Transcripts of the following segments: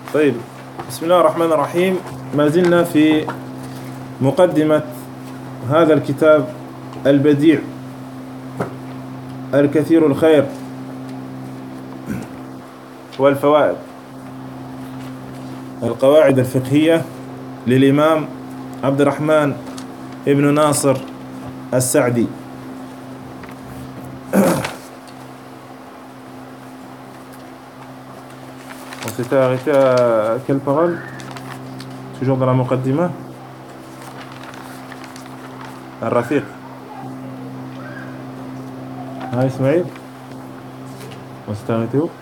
طيب بسم الله الرحمن الرحيم. ما زلنا في مقدمة هذا الكتاب البديع الكثير الخير والفوائد، القواعد الفقهية للإمام عبد الرحمن ابن ناصر السعدي. On s'était arrêté à quelle parole? Toujours dans la Muqaddimah. Al-Rafiq. Ah, Ismaïl. On s'était arrêté où?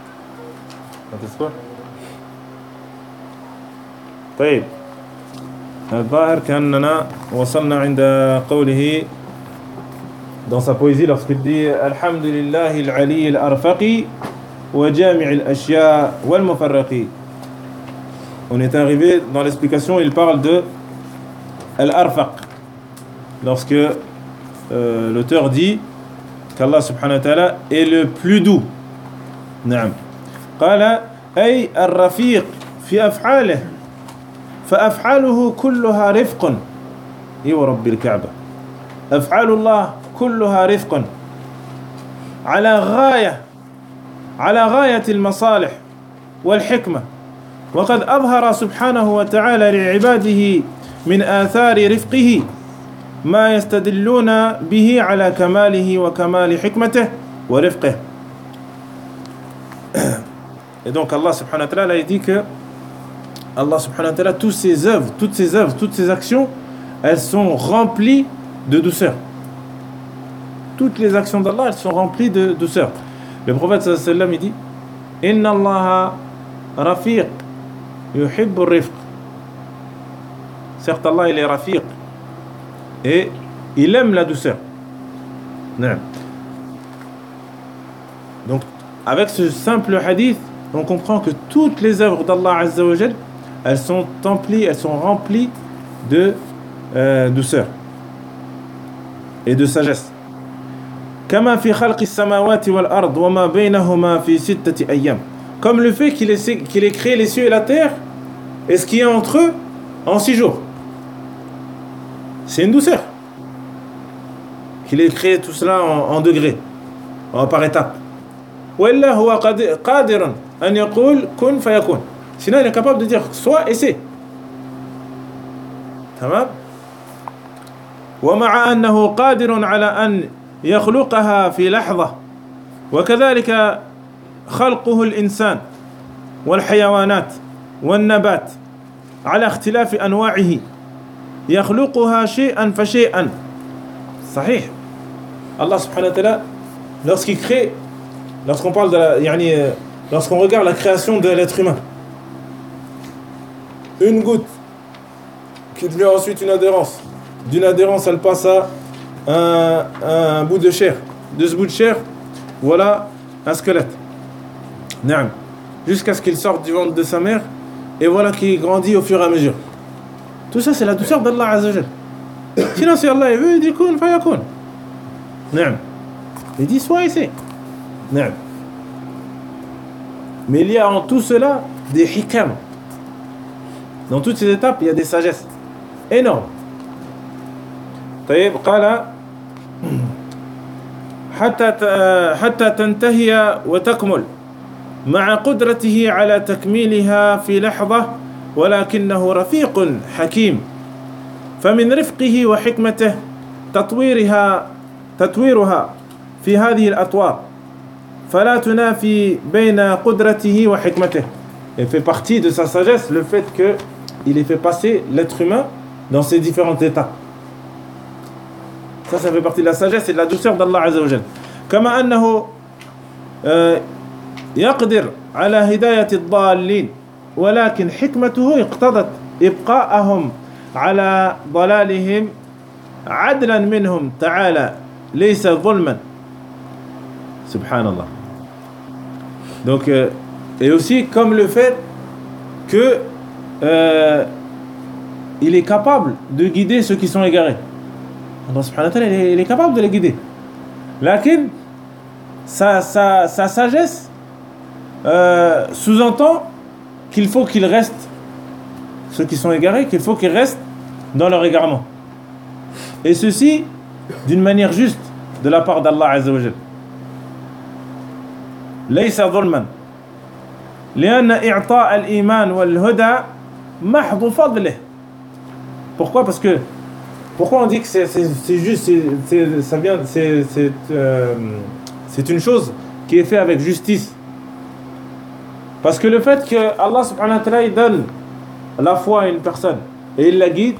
طيب الظاهر كأننا وصلنا عند قوله dans sa poésie lorsqu'il dit الحمد لله العلي الأرفق وجامع الأشياء والمفرق. On est arrivé dans l'explication, il parle de Al-Arfaq lorsque l'auteur dit qu'Allah subhanahu wa ta'ala est le plus doux. نعم. قال أي الرفيق في أفعاله فأفعاله كلها رفق. إي ورب الكعبة أفعال الله كلها رفق على غاية المصالح والحكمة، وقد أظهر سبحانه وتعالى لعباده من آثار رفقه ما يستدلون به على كماله وكمال حكمته ورفقه. Et donc Allah subhanahu wa ta'ala il dit que Allah subhanahu wa ta'ala, toutes ses œuvres, toutes ses actions, elles sont remplies de douceur. Toutes les actions d'Allah, elles sont remplies de douceur. Le prophète sallallahu alayhi wa sallam il dit Inna Allah rafiq yuhibbu rifq. Certes Allah il est rafiq et il aime la douceur. Donc avec ce simple hadith, on comprend que toutes les œuvres d'Allah Azza wa Jal, elles sont remplies de douceur et de sagesse. كما في خلق السماوات والأرض وما بينهما في 6 أيام. Comme le fait qu'il ait créé les cieux et la terre et ce qui est entre eux en 6 jours. C'est une douceur. Qu'il ait créé tout cela en degrés, par étapes. وإلا هو قادر أن يقول كن فيكون. Sinon il est capable de dire soit et c'est. تمام. ومع أنه قادر على أن يخلقها في لحظة، وكذلك خلقه الإنسان والحيوانات والنبات على اختلاف أنواعه يخلقها شيئا فشيئا. صحيح. Allah subhanahu wa ta'ala lorsqu'il crée, lorsqu'on parle de lorsqu'on regarde la création de l'être humain, une goutte qui devient ensuite une adhérence, d'une adhérence elle passe à un bout de chair, de ce bout de chair voilà un squelette, jusqu'à ce qu'il sorte du ventre de sa mère et voilà qu'il grandit au fur et à mesure. Tout ça c'est la douceur d'Allah Azza wa Jal. Sinon si Allah il veut il dit kun fayakun. Il dit soit et c'est. Mais il y a en tout cela des hikam. Dans toutes ces étapes il y a des sagesses énormes. طيب قال حتى تنتهي وتكمل مع قدرته على تكميلها في لحظة، ولكنه رفيق حكيم، فمن رفقه وحكمته تطويرها في هذه الأطوار فلا تنافي بين قدرته وحكمته. Il fait partie de sa sagesse le fait qu'il ait fait passer l'être humain dans ces différentes étapes. Ça fait partie de la sagesse et de la douceur d'Allah Azza wa Jal. كما أنه يقدر على هداية الضالين، ولكن حكمته اقتضت إبقاءهم على ضلالهم عدلا منهم تعالى ليس ظلما. Subhanallah. Donc et aussi comme le fait que il est capable de guider ceux qui sont égarés. Allah subhanahu wa ta'ala il est capable de les guider. Lakin sa sagesse sous-entend qu'il faut qu'ils restent, ceux qui sont égarés, qu'il faut qu'ils restent dans leur égarement. Et ceci d'une manière juste de la part d'Allah Azza wa Jal. ليس ظلما لأن إعطاء الإيمان والهدى محض فضله. Pourquoi? Parce que pourquoi on dit que c'est juste, c'est une chose qui est faite avec justice. Parce que le fait que Allah subhanahu wa ta'ala il donne la foi à une personne et il la guide,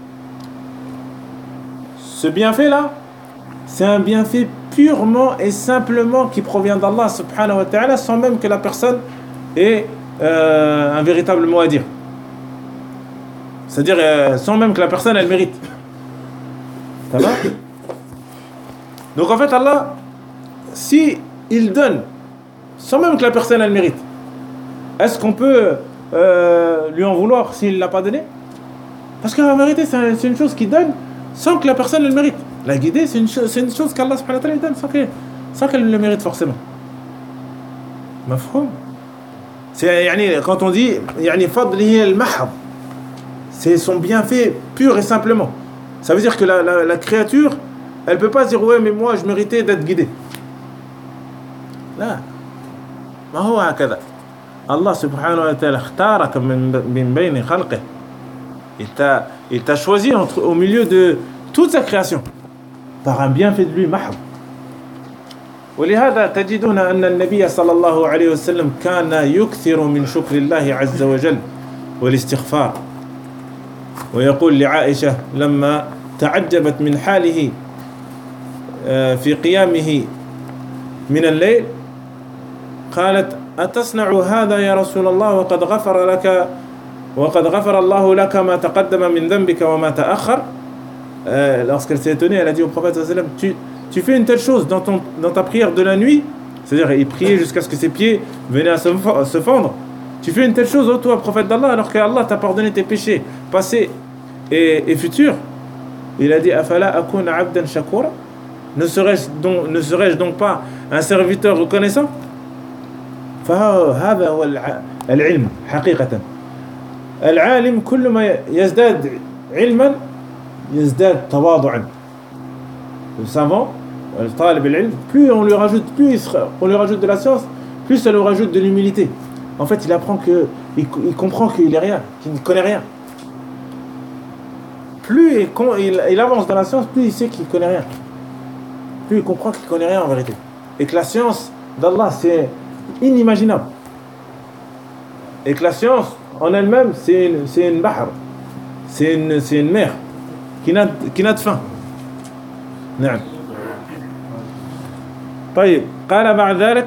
ce bienfait là, c'est un bienfait purement et simplement qui provient d'Allah subhanahu wa ta'ala, sans même que la personne ait un véritable mot à dire. C'est-à-dire sans même que la personne elle mérite. Ça va? Donc en fait Allah, si il donne sans même que la personne elle mérite, est-ce qu'on peut lui en vouloir s'il ne l'a pas donné? Parce que la vérité c'est une chose qu'il donne sans que la personne elle mérite. La guider c'est une chose qu'Allah subhanahu wa ta'ala donne sans qu'elle le mérite forcément. Mafhoum? C'est quand on dit fadlihi al-mahd, c'est son bienfait pur et simplement. Ça veut dire que la créature, elle peut pas dire ouais mais moi je méritais d'être guidé. Là, ما هو هكذا. Allah subhanahu wa ta'ala اختارك من بين خلقه. Il t'a choisi au milieu de toute sa création par un bienfait de lui محض. ولهذا تجدون أن النبي صلى الله عليه وسلم كان يكثر من شكر الله عز وجل والاستغفار. ويقول لعائشة لما تعجبت من حاله في قيامه من الليل قالت أتصنع هذا يا رسول الله وقد غفر الله لك ما تقدم من ذنبك وما تأخر. Lorsqu'elle s'est étonnée, elle a dit au prophète sallallahu alayhi wa sallam, tu fais une telle chose dans ta prière de la nuit, c'est-à-dire il priait jusqu'à ce que ses pieds venaient à se fendre. Tu fais une telle chose, ô toi, prophète d'Allah, alors que Allah t'a pardonné tes péchés passés et futurs. Il a dit afala akuna abdan shakura, ne serais-je donc pas un serviteur reconnaissant? فهذا هو العلم حقيقة. العالم كل ما يزداد علما يزداد تواضعا. Le savant, le talib al-ilm, plus on lui rajoute de la science, plus ça lui rajoute de l'humilité. En fait, il apprend il comprend qu'il est rien, qu'il ne connaît rien. Plus il avance dans la science, plus il sait qu'il ne connaît rien. Plus il comprend qu'il ne connaît rien en vérité. Et que la science d'Allah, c'est inimaginable. Et que la science en elle-même, c'est une bahr. C'est une mer qui n'a de fin. نعم. طيب قال بعد ذلك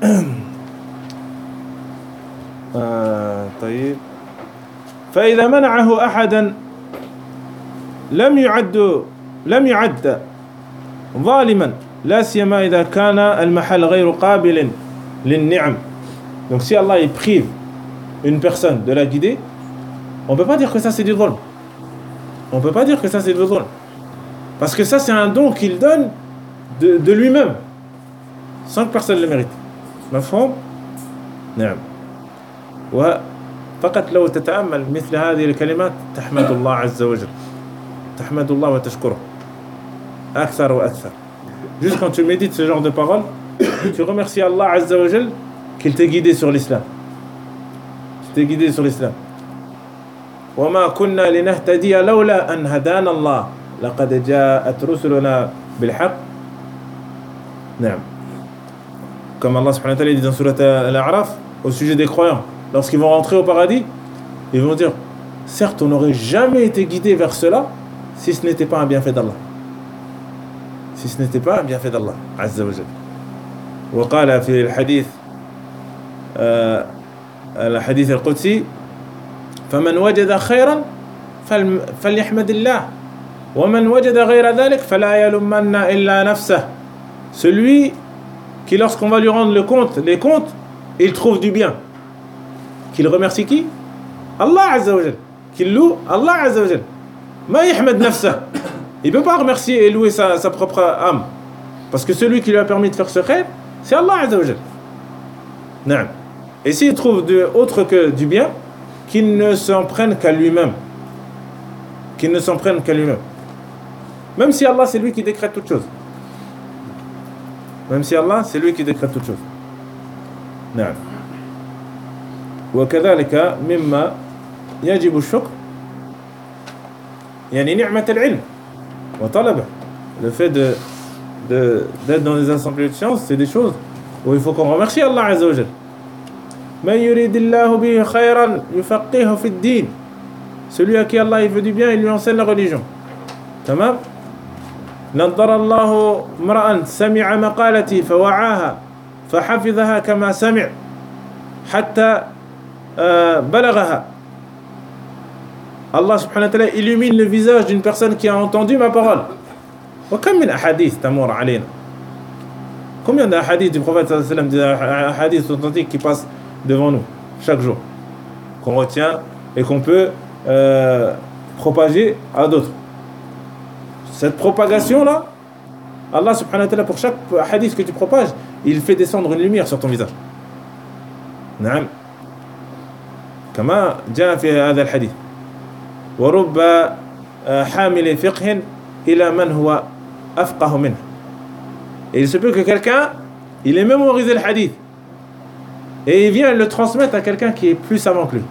طيب فإذا منعه أحدا لم يعد ظالما لا سيما إذا كان المحل غير قابل للنعم. Donc si Allah il prive une personne de la guider, on peut pas dire que ça c'est du dhulm. On peut pas dire que ça c'est du dhulm. Parce que ça c'est un don qu'il donne de lui-même sans que personne le mérite. مفهوم؟ نعم. وفقط لو تتأمل مثل هذه الكلمات تحمد الله عز وجل. تحمد الله وتشكره أكثر وأكثر. Juste quand tu médites ce genre de paroles, tu remercies Allah Azza wa Jal qu'il t'ait guidé sur l'islam. Qu'il t'ait guidé sur l'islam. وما كنا لنهتدي لولا أن هدانا الله لقد جاءت رسلنا بالحق. نعم. Comme Allah subhanahu wa ta'ala dit dans surat Al-A'raf au sujet des croyants, lorsqu'ils vont rentrer au paradis, ils vont dire certes on n'aurait jamais été guidé vers cela si ce n'était pas un bienfait d'Allah. Si ce n'était pas un bienfait d'Allah Azza wa Jal. وقال في الحديث الحديث القدسي فمن وجد خيرا فليحمد الله ومن وجد غير ذلك فلا يلومن إلا نفسه. Celui qui lorsqu'on va lui rendre les comptes, il trouve du bien, qu'il remercie qui? Allah Azza wa Jal. Qu'il loue Allah Azza wa Jal. Ma yahmad nafsa. Il ne peut pas remercier et louer sa propre âme. Parce que celui qui lui a permis de faire ce khair, c'est Allah Azza wa Jal. Naam. Et s'il trouve autre que du bien, qu'il ne s'en prenne qu'à lui-même. Qu'il ne s'en prenne qu'à lui-même. Même si Allah, c'est lui qui décrète toutes choses. Même si Allah, c'est lui qui décrète toutes choses. نعم. وكذلك مما يجب الشكر يعني نعمة العلم وطلبه. Le fait d'être dans des assemblées de sciences, c'est des choses où il faut qu'on remercie Allah Azza wa Jal. من يريد الله به خيرا يفقهه في الدين. Celui à qui Allah il veut du bien, il lui enseigne la religion. تمام. نضر الله امرأ سمع مقالتي فوعاها فحفظها كما سمع حتى بلغها. Allah subhanahu wa ta'ala illumine le visage d'une personne qui a entendu ma parole. وكم من أحاديث تمر علينا. Combien d'ahadiths du prophète sallallahu alayhi wa sallam, des ahadiths authentiques qui passent devant nous chaque jour, qu'on retient et qu'on peut propager à d'autres. Cette propagation-là, Allah subhanahu wa ta'ala, pour chaque hadith que tu propages, il fait descendre une lumière sur ton visage. نعم. كما جاء في هذا الحديث ورب حامل فقه إلى من هو أفقه منه. Et il se peut que quelqu'un, il ait mémorisé le hadith et il vient le transmettre à quelqu'un qui est plus savant que lui.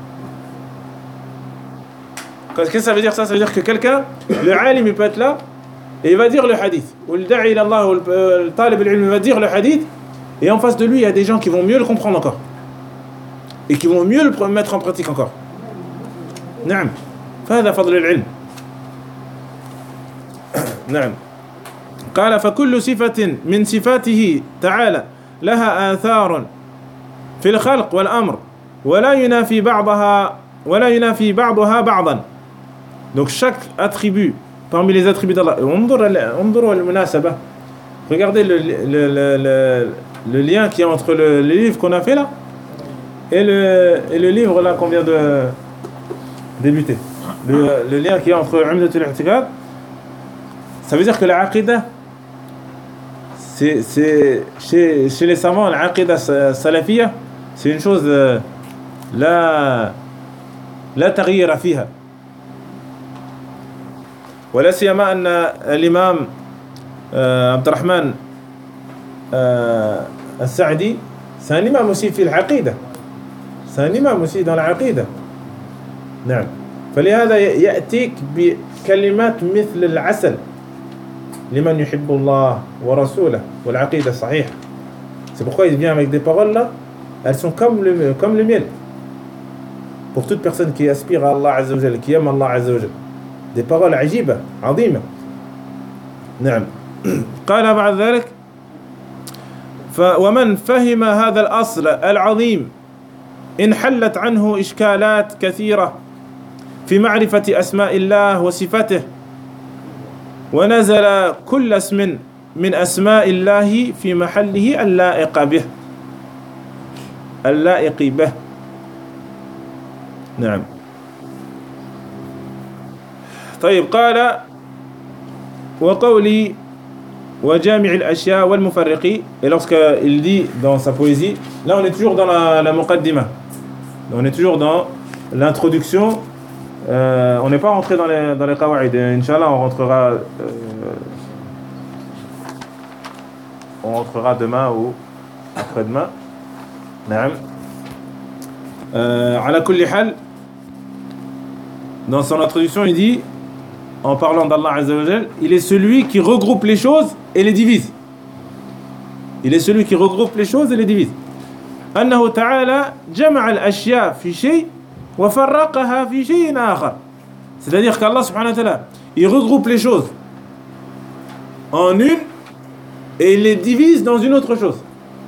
Qu'est-ce que ça veut dire ça? Ça veut dire que quelqu'un, le alim, il peut être là et il va dire le hadith. Ou le da'i ila Allah, ou le talib al-ilm, il va dire le hadith, et en face de lui, il y a des gens qui vont mieux le comprendre encore. Et qui vont mieux le mettre en pratique encore. نعم. فهذا فضل العلم. نعم. قال فكل صفة من صفاته تعالى لها آثار في الخلق والأمر ولا ينافي بعضها بعضا. Donc chaque attribut parmi les attributs d'Allah. انظروا المناسبة. Regardez le lien qui est entre le livre qu'on a fait là et le livre là qu'on vient de débuter. Le lien qui est entre Umdatul I'tiqad. Ça veut dire que la aqidah, c'est chez les savants, la aqidah salafiyya, c'est une chose لا تغيير فيها. ولا سيما أن الإمام عبد الرحمن السعدي c'est un imam aussi في العقيدة. C'est un imam aussi dans العقيدة. نعم. فلهذا يأتيك بكلمات مثل العسل لمن يحب الله ورسوله والعقيدة الصحيحة. C'est pourquoi il vient avec des paroles là, elles sont comme le miel. Pour toute personne qui aspire à Allah Azza wa Jalla, qui aime Allah Azza wa Jalla. Des paroles عجيبة عظيمة. نعم. قال بعد ذلك ومن فهم هذا الأصل العظيم انحلت عنه إشكالات كثيرة في معرفة أسماء الله وصفاته ونزل كل اسم من أسماء الله في محله اللائق به. نعم. طيب قال وقولي وجامع الأشياء والمفرقي. Et lorsqu'il dit dans sa poésie, là on est toujours dans la muqaddima, on est toujours dans l'introduction, on n'est pas rentré dans les qawaïd. Inch'Allah on rentrera demain ou après-demain. نعم. على كل حال, dans son introduction il dit, en parlant d'Allah Azza wa Jal, il est celui qui regroupe les choses et les divise. Il est celui qui regroupe les choses et les divise. أنه تعالى جمع الأشياء في شيء وفرقها في شيء آخر. C'est-à-dire qu'Allah subhanahu wa ta'ala, il regroupe les choses en une et il les divise dans une autre chose.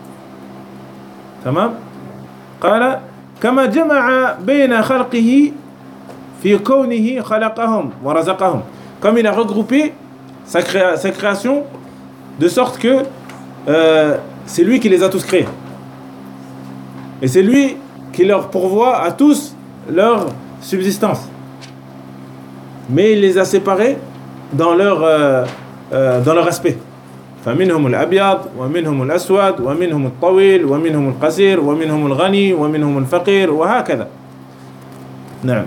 تمام. قال كما جمع بين خلقه في كونه خلقهم ورزقهم. Comme il a regroupé sa création de sorte que c'est lui qui les a tous créés. Et c'est lui qui leur pourvoit à tous leur subsistance. Mais il les a séparés dans leur aspect. فمنهم الأبيض ومنهم الأسود ومنهم الطويل ومنهم القصير ومنهم الغني ومنهم الفقير وهكذا. نعم.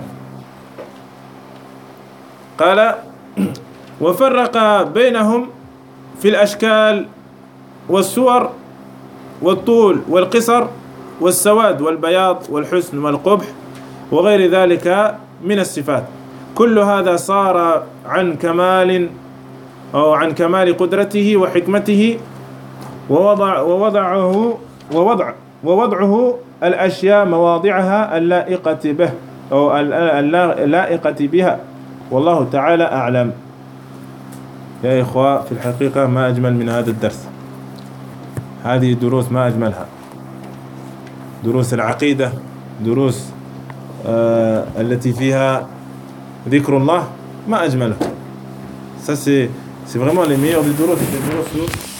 قال وفرق بينهم في الأشكال والصور والطول والقصر والسواد والبياض والحسن والقبح وغير ذلك من الصفات. كل هذا صار عن كمال أو عن كمال قدرته وحكمته ووضعه الأشياء مواضعها اللائقة به أو اللائقة بها، والله تعالى أعلم. يا إخوة، في الحقيقة ما أجمل من هذا الدرس. هذه دروس ما أجملها، دروس العقيدة، دروس التي فيها ذكر الله، ما أجملها. Ça c'est vraiment les meilleurs des duros, c'est des duros